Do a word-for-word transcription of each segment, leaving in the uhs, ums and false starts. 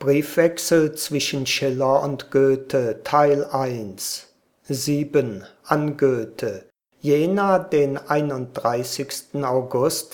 Briefwechsel zwischen Schiller und Goethe, Teil eins. sieben. An Goethe. Jena, den einunddreißigsten August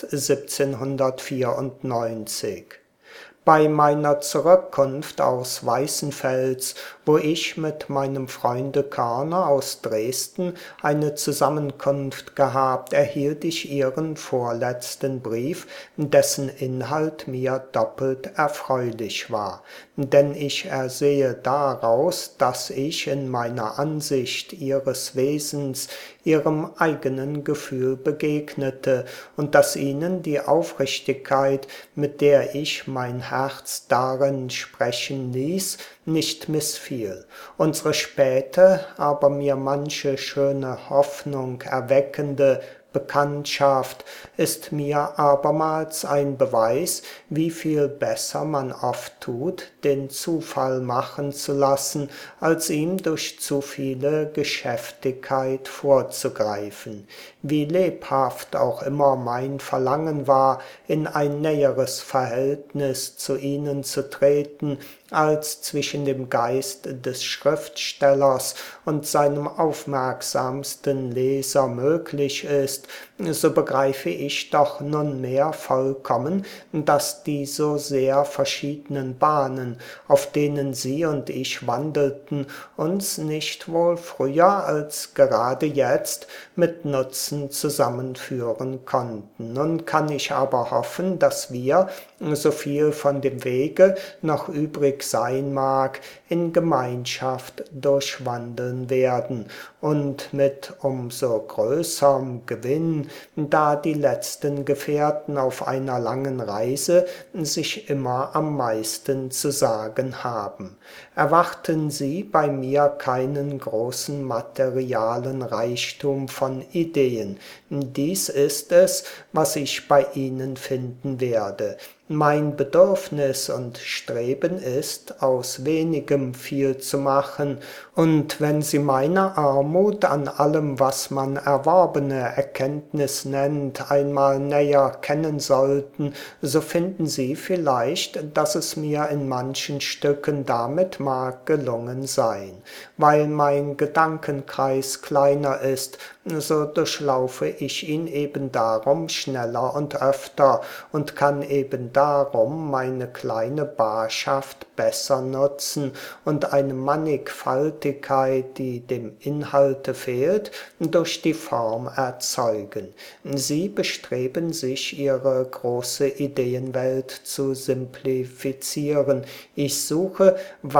siebzehnhundertvierundneunzig. Bei meiner Zurückkunft aus Weißenfels, wo ich mit meinem Freunde Körner aus Dresden eine Zusammenkunft gehabt, erhielt ich Ihren vorletzten Brief, dessen Inhalt mir doppelt erfreulich war. Denn ich ersehe daraus, dass ich in meiner Ansicht Ihres Wesens Ihrem eigenen Gefühl begegnete und dass Ihnen die Aufrichtigkeit, mit der ich mein Herz darin sprechen ließ, nicht missfiel. Unsere späte, aber mir manche schöne Hoffnung erweckende Bekanntschaft ist mir abermals ein Beweis, wie viel besser man oft tut, den Zufall machen zu lassen, als ihm durch zu viele Geschäftigkeit vorzugreifen. Wie lebhaft auch immer mein Verlangen war, in ein näheres Verhältnis zu Ihnen zu treten, als zwischen dem Geist des Schriftstellers und seinem aufmerksamsten Leser möglich ist, so begreife ich doch nunmehr vollkommen, dass die so sehr verschiedenen Bahnen, auf denen Sie und ich wandelten, uns nicht wohl früher als gerade jetzt mit Nutzen zusammenführen konnten. Nun kann ich aber hoffen, dass wir, so viel von dem Wege noch übrig sein mag, in Gemeinschaft durchwandeln werden und mit umso größerem Gewinn, da die letzten Gefährten auf einer langen Reise sich immer am meisten zu sagen haben. Erwarten Sie bei mir keinen großen materialen Reichtum von Ideen. Dies ist es, was ich bei Ihnen finden werde. Mein Bedürfnis und Streben ist, aus wenigem viel zu machen, und wenn Sie meine Armut an allem, was man erworbene Erkenntnis nennt, einmal näher kennen sollten, so finden Sie vielleicht, dass es mir in manchen Stücken damit mag gelungen sein. Weil mein Gedankenkreis kleiner ist, so durchlaufe ich ihn eben darum schneller und öfter und kann eben darum meine kleine Barschaft besser nutzen und eine Mannigfaltigkeit, die dem Inhalte fehlt, durch die Form erzeugen. Sie bestreben sich, Ihre große Ideenwelt zu simplifizieren. Ich suche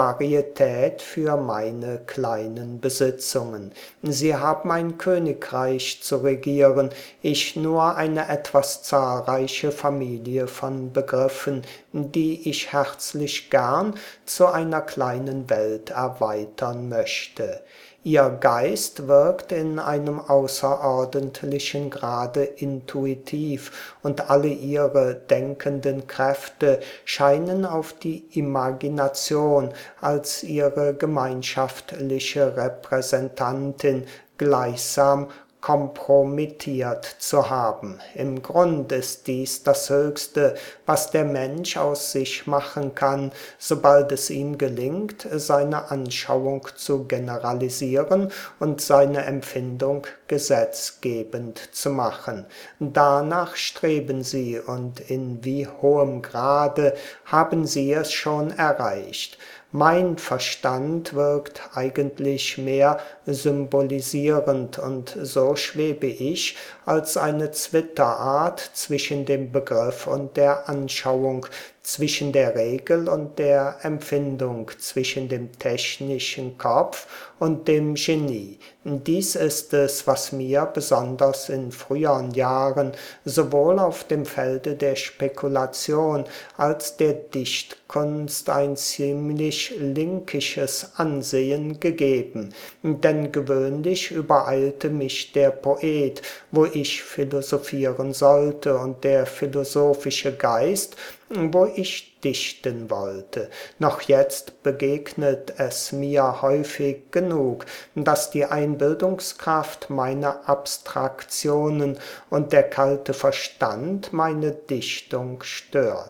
Varietät für meine kleinen Besitzungen. Sie haben ein Königreich zu regieren, ich nur eine etwas zahlreiche Familie von Begriffen, die ich herzlich gern zu einer kleinen Welt erweitern möchte. Ihr Geist wirkt in einem außerordentlichen Grade intuitiv, und alle Ihre denkenden Kräfte scheinen auf die Imagination als Ihre gemeinschaftliche Repräsentantin gleichsam kompromittiert zu haben. Im Grund ist dies das Höchste, was der Mensch aus sich machen kann, sobald es ihm gelingt, seine Anschauung zu generalisieren und seine Empfindung gesetzgebend zu machen. Danach streben Sie, und in wie hohem Grade haben Sie es schon erreicht. Mein Verstand wirkt eigentlich mehr symbolisierend, und so schwebe ich als eine Zwitterart zwischen dem Begriff und der Anschauung, zwischen der Regel und der Empfindung, zwischen dem technischen Kopf und dem Genie. Dies ist es, was mir besonders in früheren Jahren sowohl auf dem Felde der Spekulation als der Dichtkunst ein ziemlich linkisches Ansehen gegeben, denn gewöhnlich übereilte mich der Poet, wo ich philosophieren sollte, und der philosophische Geist, wo ich dichten wollte. Noch jetzt begegnet es mir häufig genug, dass die Einbildungskraft meine Abstraktionen und der kalte Verstand meine Dichtung stört.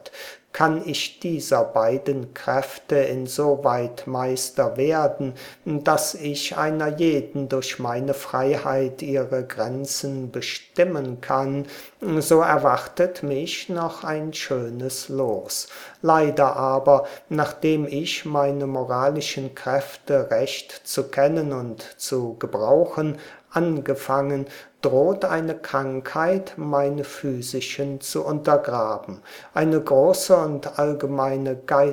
kann ich dieser beiden Kräfte insoweit Meister werden, dass ich einer jeden durch meine Freiheit ihre Grenzen bestimmen kann, so erwartet mich noch ein schönes Los. Leider aber, nachdem ich meine moralischen Kräfte recht zu kennen und zu gebrauchen angefangen, droht eine Krankheit, meine physischen zu untergraben. Eine große und allgemeine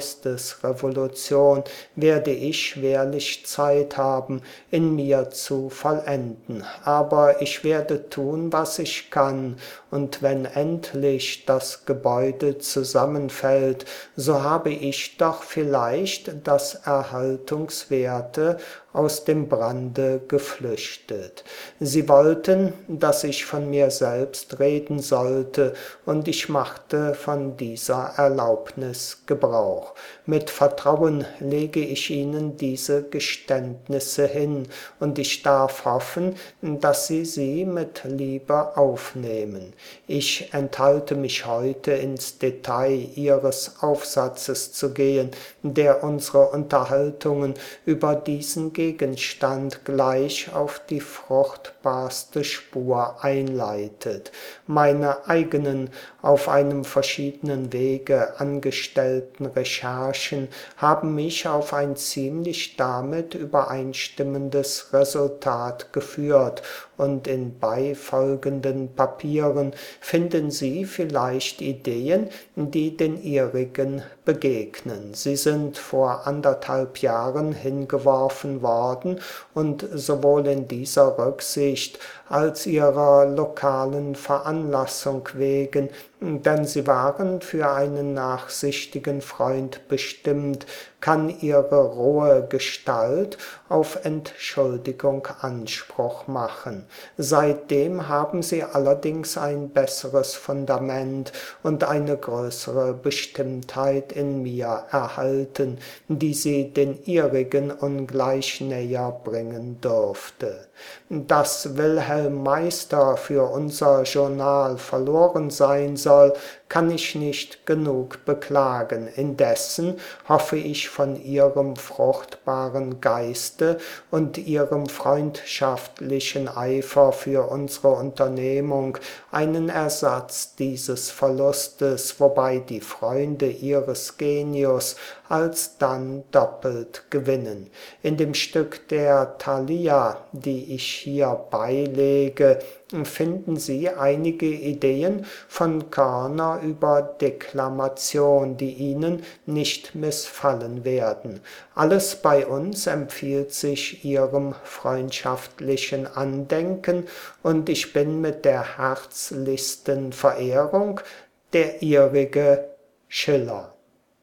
Geistesrevolution werde ich schwerlich Zeit haben, in mir zu vollenden. Aber ich werde tun, was ich kann, und wenn endlich das Gebäude zusammenfällt, so habe ich doch vielleicht das Erhaltungswerte aus dem Brande geflüchtet. Sie wollten, dass ich von mir selbst reden sollte, und ich machte von dieser Erlaubnis Gebrauch. Mit Vertrauen lege ich Ihnen diese Geständnisse hin, und ich darf hoffen, dass Sie sie mit Liebe aufnehmen. Ich enthalte mich heute ins Detail Ihres Aufsatzes zu gehen, der unsere Unterhaltungen über diesen Gegenstand gleich auf die fruchtbarste Spur einleitet. Meine eigenen, auf einem verschiedenen Wege angestellten Recherchen haben mich auf ein ziemlich damit übereinstimmendes Resultat geführt, und in beifolgenden Papieren finden Sie vielleicht Ideen, die den Ihrigen begegnen. Sie sind vor anderthalb Jahren hingeworfen worden, und sowohl in dieser Rücksicht als ihrer lokalen Veranlassung wegen, denn sie waren für einen nachsichtigen Freund bestimmt, kann ihre rohe Gestalt auf Entschuldigung Anspruch machen. Seitdem haben sie allerdings ein besseres Fundament und eine größere Bestimmtheit in mir erhalten, die sie den ihrigen ungleich näher bringen dürfte. Dass Wilhelm Meister für unser Journal verloren sein soll, kann ich nicht genug beklagen. Indessen hoffe ich von Ihrem fruchtbaren Geiste und Ihrem freundschaftlichen Eifer für unsere Unternehmung einen Ersatz dieses Verlustes, wobei die Freunde Ihres Genius alsdann doppelt gewinnen. In dem Stück der Thalia, die ich hier beilege, finden Sie einige Ideen von Körner über Deklamation, die Ihnen nicht missfallen werden. Alles bei uns empfiehlt sich Ihrem freundschaftlichen Andenken, und ich bin mit der herzlichsten Verehrung, der Ihrige Schiller.